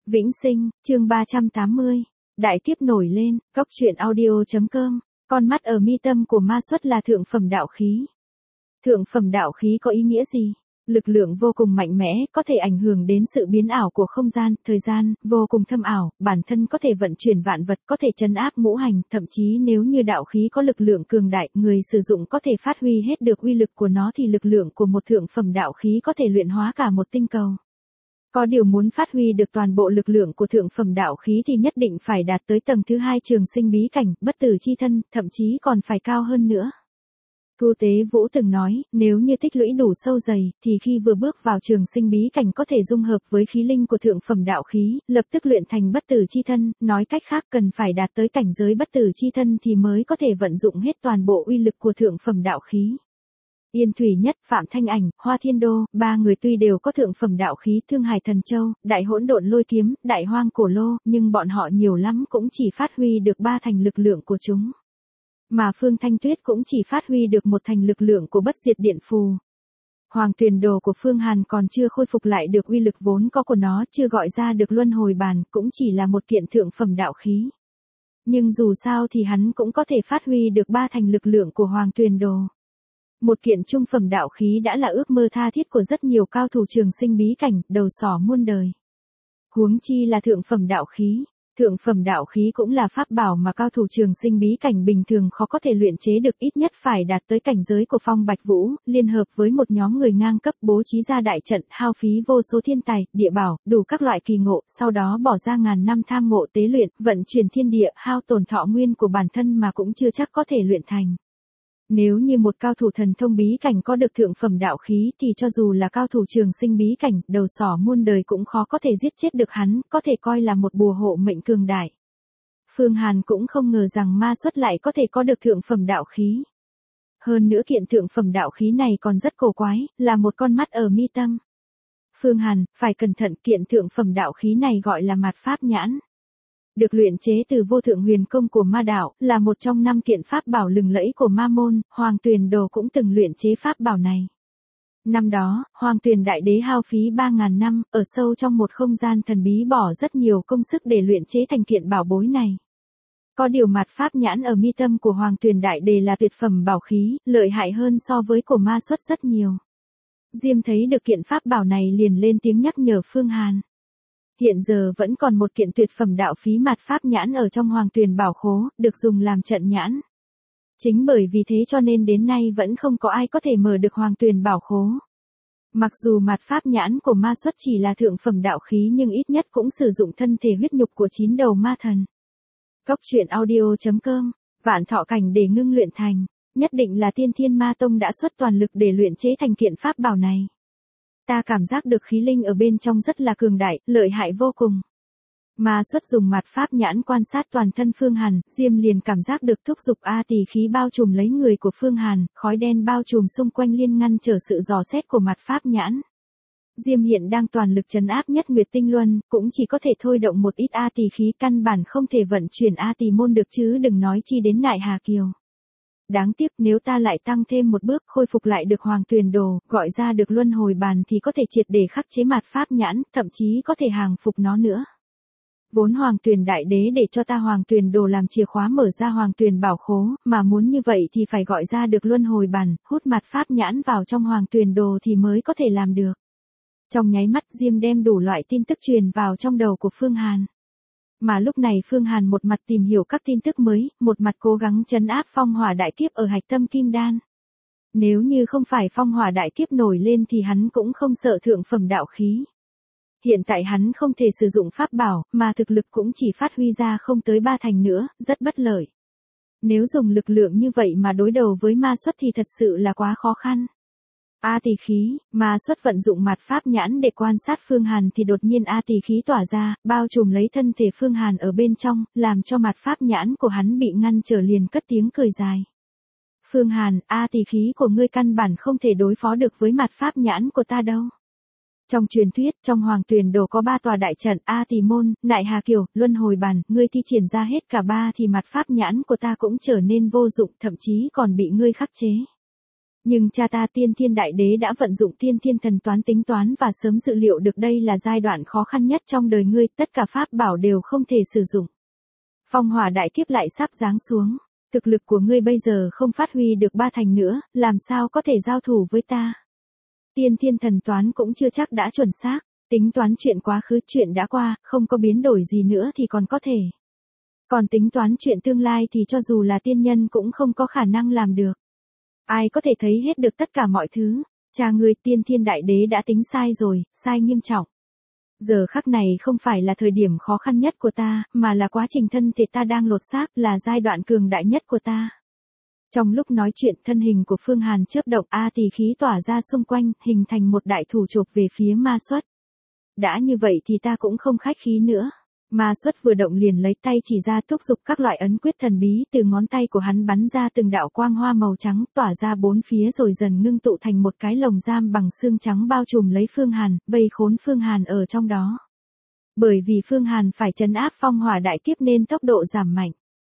Vĩnh Sinh, chương 380. Đại kiếp nổi lên, Cóc truyện audio.com. Con mắt ở mi tâm của ma xuất là thượng phẩm đạo khí. Thượng phẩm đạo khí có ý nghĩa gì? Lực lượng vô cùng mạnh mẽ, có thể ảnh hưởng đến sự biến ảo của không gian, thời gian, vô cùng thâm ảo, bản thân có thể vận chuyển vạn vật, có thể trấn áp ngũ hành, thậm chí nếu như đạo khí có lực lượng cường đại, người sử dụng có thể phát huy hết được uy lực của nó thì lực lượng của một thượng phẩm đạo khí có thể luyện hóa cả một tinh cầu. Có điều muốn phát huy được toàn bộ lực lượng của thượng phẩm đạo khí thì nhất định phải đạt tới tầng thứ 2 trường sinh bí cảnh, bất tử chi thân, thậm chí còn phải cao hơn nữa. Thu Tế Vũ từng nói, nếu như tích lũy đủ sâu dày, thì khi vừa bước vào trường sinh bí cảnh có thể dung hợp với khí linh của thượng phẩm đạo khí, lập tức luyện thành bất tử chi thân, nói cách khác cần phải đạt tới cảnh giới bất tử chi thân thì mới có thể vận dụng hết toàn bộ uy lực của thượng phẩm đạo khí. Yên Thủy Nhất, Phạm Thanh Ảnh, Hoa Thiên Đô, ba người tuy đều có thượng phẩm đạo khí Thương Hải Thần Châu, Đại Hỗn Độn Lôi Kiếm, Đại Hoang Cổ Lô, nhưng bọn họ nhiều lắm cũng chỉ phát huy được 3 thành lực lượng của chúng. Mà Phương Thanh Tuyết cũng chỉ phát huy được 1 thành lực lượng của bất diệt điện phù. Hoàng Tuyền Đồ của Phương Hàn còn chưa khôi phục lại được uy lực vốn có của nó, chưa gọi ra được luân hồi bàn, cũng chỉ là một kiện thượng phẩm đạo khí. Nhưng dù sao thì hắn cũng có thể phát huy được 3 thành lực lượng của Hoàng Tuyền Đồ. Một kiện trung phẩm đạo khí đã là ước mơ tha thiết của rất nhiều cao thủ trường sinh bí cảnh, đầu sỏ muôn đời. Huống chi là thượng phẩm đạo khí. Thượng phẩm đạo khí cũng là pháp bảo mà cao thủ trường sinh bí cảnh bình thường khó có thể luyện chế được, ít nhất phải đạt tới cảnh giới của Phong Bạch Vũ, liên hợp với một nhóm người ngang cấp bố trí ra đại trận, hao phí vô số thiên tài, địa bảo, đủ các loại kỳ ngộ, sau đó bỏ ra ngàn năm tham ngộ tế luyện, vận chuyển thiên địa, hao tổn thọ nguyên của bản thân mà cũng chưa chắc có thể luyện thành. Nếu như một cao thủ thần thông bí cảnh có được thượng phẩm đạo khí thì cho dù là cao thủ trường sinh bí cảnh, đầu sỏ muôn đời cũng khó có thể giết chết được hắn, có thể coi là một bùa hộ mệnh cường đại. Phương Hàn cũng không ngờ rằng ma xuất lại có thể có được thượng phẩm đạo khí. Hơn nữa kiện thượng phẩm đạo khí này còn rất cổ quái, là một con mắt ở mi tâm. Phương Hàn, phải cẩn thận, kiện thượng phẩm đạo khí này gọi là mạt pháp nhãn. Được luyện chế từ vô thượng huyền công của ma đạo, là một trong 5 kiện pháp bảo lừng lẫy của ma môn, Hoàng Tuyền Đồ cũng từng luyện chế pháp bảo này. Năm đó, Hoàng Tuyền Đại Đế hao phí 3.000 năm, ở sâu trong một không gian thần bí bỏ rất nhiều công sức để luyện chế thành kiện bảo bối này. Có điều mạt pháp nhãn ở mi tâm của Hoàng Tuyền Đại Đế là tuyệt phẩm bảo khí, lợi hại hơn so với của ma xuất rất nhiều. Diêm thấy được kiện pháp bảo này liền lên tiếng nhắc nhở Phương Hàn. Hiện giờ vẫn còn một kiện tuyệt phẩm đạo phí mạt pháp nhãn ở trong Hoàng Tuyền bảo khố, được dùng làm trận nhãn. Chính bởi vì thế cho nên đến nay vẫn không có ai có thể mở được Hoàng Tuyền bảo khố. Mặc dù mạt pháp nhãn của ma xuất chỉ là thượng phẩm đạo khí nhưng ít nhất cũng sử dụng thân thể huyết nhục của 9 đầu ma thần. Cóc truyện audio.com. Vạn thọ cảnh để ngưng luyện thành, nhất định là Tiên Thiên Ma Tông đã xuất toàn lực để luyện chế thành kiện pháp bảo này. Ta cảm giác được khí linh ở bên trong rất là cường đại, lợi hại vô cùng. Ma xuất dùng mạt pháp nhãn quan sát toàn thân Phương Hàn, Diêm liền cảm giác được thúc dục A tỳ khí bao trùm lấy người của Phương Hàn, khói đen bao trùm xung quanh liên ngăn trở sự dò xét của mạt pháp nhãn. Diêm hiện đang toàn lực trấn áp Nhất Nguyệt Tinh Luân, cũng chỉ có thể thôi động một ít A tỳ khí, căn bản không thể vận chuyển A tỳ môn được chứ đừng nói chi đến Nại Hà Kiều. Đáng tiếc nếu ta lại tăng thêm một bước khôi phục lại được Hoàng Tuyền Đồ, gọi ra được luân hồi bàn thì có thể triệt để khắc chế mạt pháp nhãn, thậm chí có thể hàng phục nó nữa. Vốn Hoàng Tuyền Đại Đế để cho ta Hoàng Tuyền Đồ làm chìa khóa mở ra Hoàng Tuyền bảo khố, mà muốn như vậy thì phải gọi ra được luân hồi bàn, hút mạt pháp nhãn vào trong Hoàng Tuyền Đồ thì mới có thể làm được. Trong nháy mắt Diêm đem đủ loại tin tức truyền vào trong đầu của Phương Hàn. Mà lúc này Phương Hàn một mặt tìm hiểu các tin tức mới, một mặt cố gắng trấn áp phong hỏa đại kiếp ở hạch tâm kim đan. Nếu như không phải phong hỏa đại kiếp nổi lên thì hắn cũng không sợ thượng phẩm đạo khí. Hiện tại hắn không thể sử dụng pháp bảo, mà thực lực cũng chỉ phát huy ra không tới 3 thành nữa, rất bất lợi. Nếu dùng lực lượng như vậy mà đối đầu với ma xuất thì thật sự là quá khó khăn. A tỳ khí, ma xuất vận dụng mạt pháp nhãn để quan sát Phương Hàn thì đột nhiên A tỳ khí tỏa ra, bao trùm lấy thân thể Phương Hàn ở bên trong, làm cho mạt pháp nhãn của hắn bị ngăn trở, liền cất tiếng cười dài. Phương Hàn, A tỳ khí của ngươi căn bản không thể đối phó được với mạt pháp nhãn của ta đâu. Trong truyền thuyết, trong Hoàng Tuyền Đồ có 3 tòa đại trận, A tỳ môn, Nại Hà Kiều, luân hồi bàn, ngươi thi triển ra hết cả 3 thì mạt pháp nhãn của ta cũng trở nên vô dụng, thậm chí còn bị ngươi khắc chế. Nhưng cha ta Tiên Thiên Đại Đế đã vận dụng Tiên Thiên Thần Toán tính toán và sớm dự liệu được đây là giai đoạn khó khăn nhất trong đời ngươi, tất cả pháp bảo đều không thể sử dụng. Phong hỏa đại kiếp lại sắp giáng xuống, thực lực của ngươi bây giờ không phát huy được 3 thành nữa, làm sao có thể giao thủ với ta? Tiên Thiên Thần Toán cũng chưa chắc đã chuẩn xác, tính toán chuyện quá khứ, chuyện đã qua, không có biến đổi gì nữa thì còn có thể. Còn tính toán chuyện tương lai thì cho dù là tiên nhân cũng không có khả năng làm được. Ai có thể thấy hết được tất cả mọi thứ, cha ngươi Tiên Thiên Đại Đế đã tính sai rồi, sai nghiêm trọng. Giờ khắc này không phải là thời điểm khó khăn nhất của ta, mà là quá trình thân thể ta đang lột xác, là giai đoạn cường đại nhất của ta. Trong lúc nói chuyện, thân hình của Phương Hàn chớp động, tỷ khí tỏa ra xung quanh, hình thành một đại thủ chộp về phía Ma Xuất. Đã như vậy thì ta cũng không khách khí nữa. Ma Xuất vừa động liền lấy tay chỉ ra thúc giục các loại ấn quyết thần bí, từ ngón tay của hắn bắn ra từng đạo quang hoa màu trắng tỏa ra bốn phía rồi dần ngưng tụ thành một cái lồng giam bằng xương trắng bao trùm lấy Phương Hàn, vây khốn Phương Hàn ở trong đó. Bởi vì Phương Hàn phải trấn áp phong hỏa đại kiếp nên tốc độ giảm mạnh.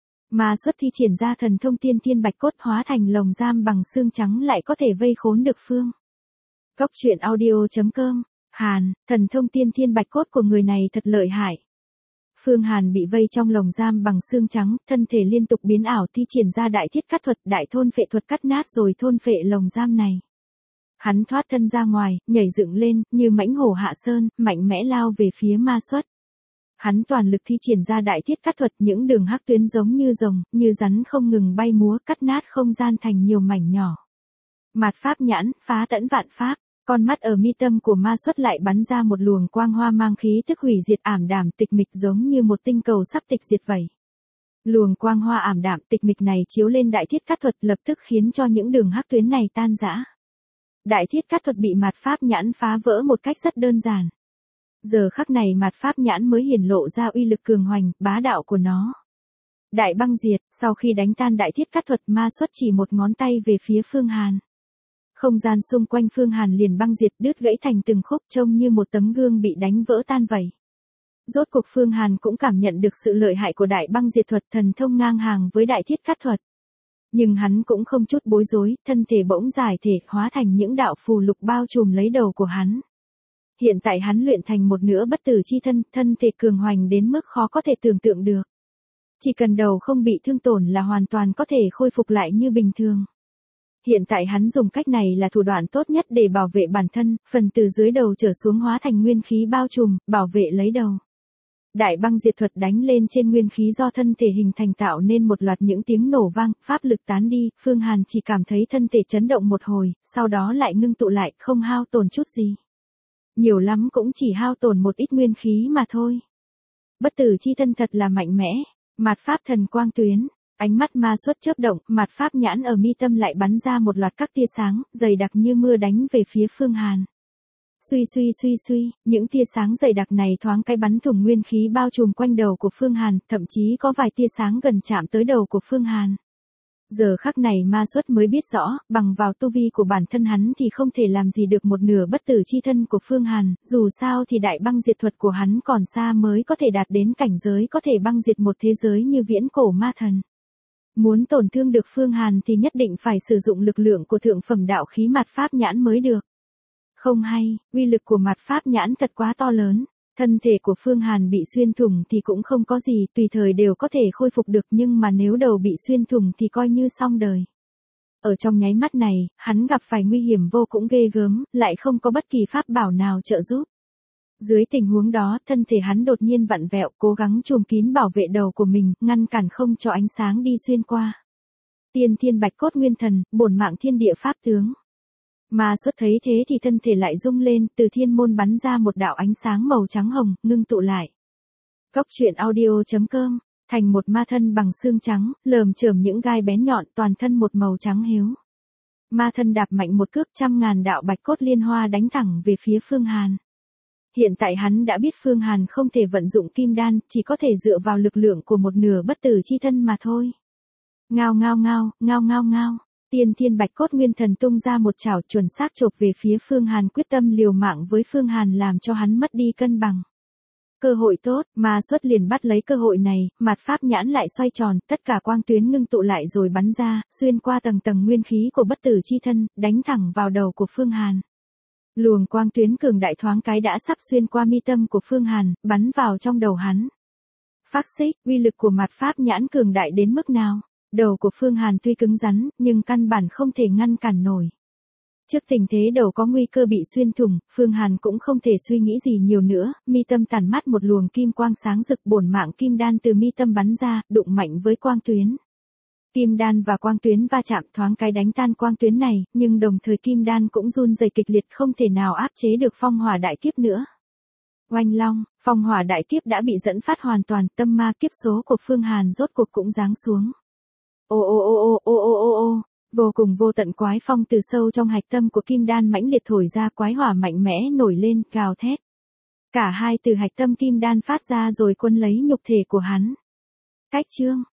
Ma Xuất thi triển ra thần thông Tiên Thiên Bạch Cốt hóa thành lồng giam bằng xương trắng lại có thể vây khốn được Phương. Cốc truyện audio.com. Hàn, thần thông Tiên Thiên Bạch Cốt của người này thật lợi hại. Phương Hàn bị vây trong lồng giam bằng xương trắng, thân thể liên tục biến ảo thi triển ra đại thiết cắt thuật, đại thôn phệ thuật cắt nát rồi thôn phệ lồng giam này. Hắn thoát thân ra ngoài, nhảy dựng lên, như mãnh hổ hạ sơn, mạnh mẽ lao về phía Ma Xuất. Hắn toàn lực thi triển ra đại thiết cắt thuật, những đường hắc tuyến giống như rồng, như rắn không ngừng bay múa, cắt nát không gian thành nhiều mảnh nhỏ. Mạt pháp nhãn, phá tẫn vạn pháp. Con mắt ở mi tâm của Ma Xuất lại bắn ra một luồng quang hoa mang khí tức hủy diệt ảm đạm tịch mịch giống như một tinh cầu sắp tịch diệt vậy. Luồng quang hoa ảm đạm tịch mịch này chiếu lên đại thiết cắt thuật lập tức khiến cho những đường hắc tuyến này tan rã. Đại thiết cắt thuật bị mạt pháp nhãn phá vỡ một cách rất đơn giản. Giờ khắc này mạt pháp nhãn mới hiển lộ ra uy lực cường hoành, bá đạo của nó. Đại băng diệt, sau khi đánh tan đại thiết cắt thuật, Ma Xuất chỉ một ngón tay về phía Phương Hàn. Không gian xung quanh Phương Hàn liền băng diệt đứt gãy thành từng khúc trông như một tấm gương bị đánh vỡ tan vậy. Rốt cuộc Phương Hàn cũng cảm nhận được sự lợi hại của đại băng diệt thuật, thần thông ngang hàng với đại thiết cắt thuật. Nhưng hắn cũng không chút bối rối, thân thể bỗng giải thể hóa thành những đạo phù lục bao trùm lấy đầu của hắn. Hiện tại hắn luyện thành một nửa bất tử chi thân, thân thể cường hoành đến mức khó có thể tưởng tượng được. Chỉ cần đầu không bị thương tổn là hoàn toàn có thể khôi phục lại như bình thường. Hiện tại hắn dùng cách này là thủ đoạn tốt nhất để bảo vệ bản thân, phần từ dưới đầu trở xuống hóa thành nguyên khí bao trùm, bảo vệ lấy đầu. Đại băng diệt thuật đánh lên trên nguyên khí do thân thể hình thành tạo nên một loạt những tiếng nổ vang, pháp lực tán đi, Phương Hàn chỉ cảm thấy thân thể chấn động một hồi, sau đó lại ngưng tụ lại, không hao tổn chút gì. Nhiều lắm cũng chỉ hao tổn một ít nguyên khí mà thôi. Bất tử chi thân thật là mạnh mẽ, mạt pháp thần quang tuyến. Ánh mắt Ma Xuất chớp động, mạt pháp nhãn ở mi tâm lại bắn ra một loạt các tia sáng, dày đặc như mưa đánh về phía Phương Hàn. Suy, những tia sáng dày đặc này thoáng cái bắn thủng nguyên khí bao trùm quanh đầu của Phương Hàn, thậm chí có vài tia sáng gần chạm tới đầu của Phương Hàn. Giờ khắc này Ma Xuất mới biết rõ, bằng vào tu vi của bản thân hắn thì không thể làm gì được một nửa bất tử chi thân của Phương Hàn, dù sao thì đại băng diệt thuật của hắn còn xa mới có thể đạt đến cảnh giới có thể băng diệt một thế giới như viễn cổ ma thần. Muốn tổn thương được Phương Hàn thì nhất định phải sử dụng lực lượng của thượng phẩm đạo khí mạt pháp nhãn mới được. Không hay, uy lực của mạt pháp nhãn thật quá to lớn. Thân thể của Phương Hàn bị xuyên thủng thì cũng không có gì, tùy thời đều có thể khôi phục được, nhưng mà nếu đầu bị xuyên thủng thì coi như xong đời. Ở trong nháy mắt này, hắn gặp phải nguy hiểm vô cùng ghê gớm, lại không có bất kỳ pháp bảo nào trợ giúp. Dưới tình huống đó, thân thể hắn đột nhiên vặn vẹo, cố gắng trùm kín bảo vệ đầu của mình, ngăn cản không cho ánh sáng đi xuyên qua. Tiên Thiên Bạch Cốt Nguyên Thần, bổn mạng thiên địa pháp tướng. Ma Xuất thấy thế thì thân thể lại rung lên, từ thiên môn bắn ra một đạo ánh sáng màu trắng hồng, ngưng tụ lại. Cốc truyện audio.com, thành một ma thân bằng xương trắng, lởm chởm những gai bén nhọn, toàn thân một màu trắng hiếu. Ma thân đạp mạnh một cước, 100.000 đạo bạch cốt liên hoa đánh thẳng về phía Phương Hàn. Hiện tại hắn đã biết Phương Hàn không thể vận dụng kim đan, chỉ có thể dựa vào lực lượng của một nửa bất tử chi thân mà thôi. Ngao. Tiên Thiên Bạch Cốt Nguyên Thần tung ra một chảo chuẩn xác chộp về phía Phương Hàn, quyết tâm liều mạng với Phương Hàn làm cho hắn mất đi cân bằng. Cơ hội tốt, Ma Xuất liền bắt lấy cơ hội này, mặt pháp nhãn lại xoay tròn, tất cả quang tuyến ngưng tụ lại rồi bắn ra, xuyên qua tầng tầng nguyên khí của bất tử chi thân, đánh thẳng vào đầu của Phương Hàn. Luồng quang tuyến cường đại thoáng cái đã sắp xuyên qua mi tâm của Phương Hàn, bắn vào trong đầu hắn. Phác xích, uy lực của mặt pháp nhãn cường đại đến mức nào? Đầu của Phương Hàn tuy cứng rắn, nhưng căn bản không thể ngăn cản nổi. Trước tình thế đầu có nguy cơ bị xuyên thủng, Phương Hàn cũng không thể suy nghĩ gì nhiều nữa, mi tâm tản mắt một luồng kim quang sáng rực, bổn mạng kim đan từ mi tâm bắn ra, đụng mạnh với quang tuyến. Kim đan và quang tuyến va chạm thoáng cái đánh tan quang tuyến này, nhưng đồng thời kim đan cũng run rẩy kịch liệt, không thể nào áp chế được phong hỏa đại kiếp nữa. Oanh long, phong hỏa đại kiếp đã bị dẫn phát hoàn toàn, tâm ma kiếp số của Phương Hàn rốt cuộc cũng giáng xuống. Ô ô ô ô ô ô ô ô, vô cùng vô tận quái phong từ sâu trong hạch tâm của kim đan mãnh liệt thổi ra, quái hỏa mạnh mẽ nổi lên, gào thét. Cả hai từ hạch tâm kim đan phát ra rồi quân lấy nhục thể của hắn. Cách chương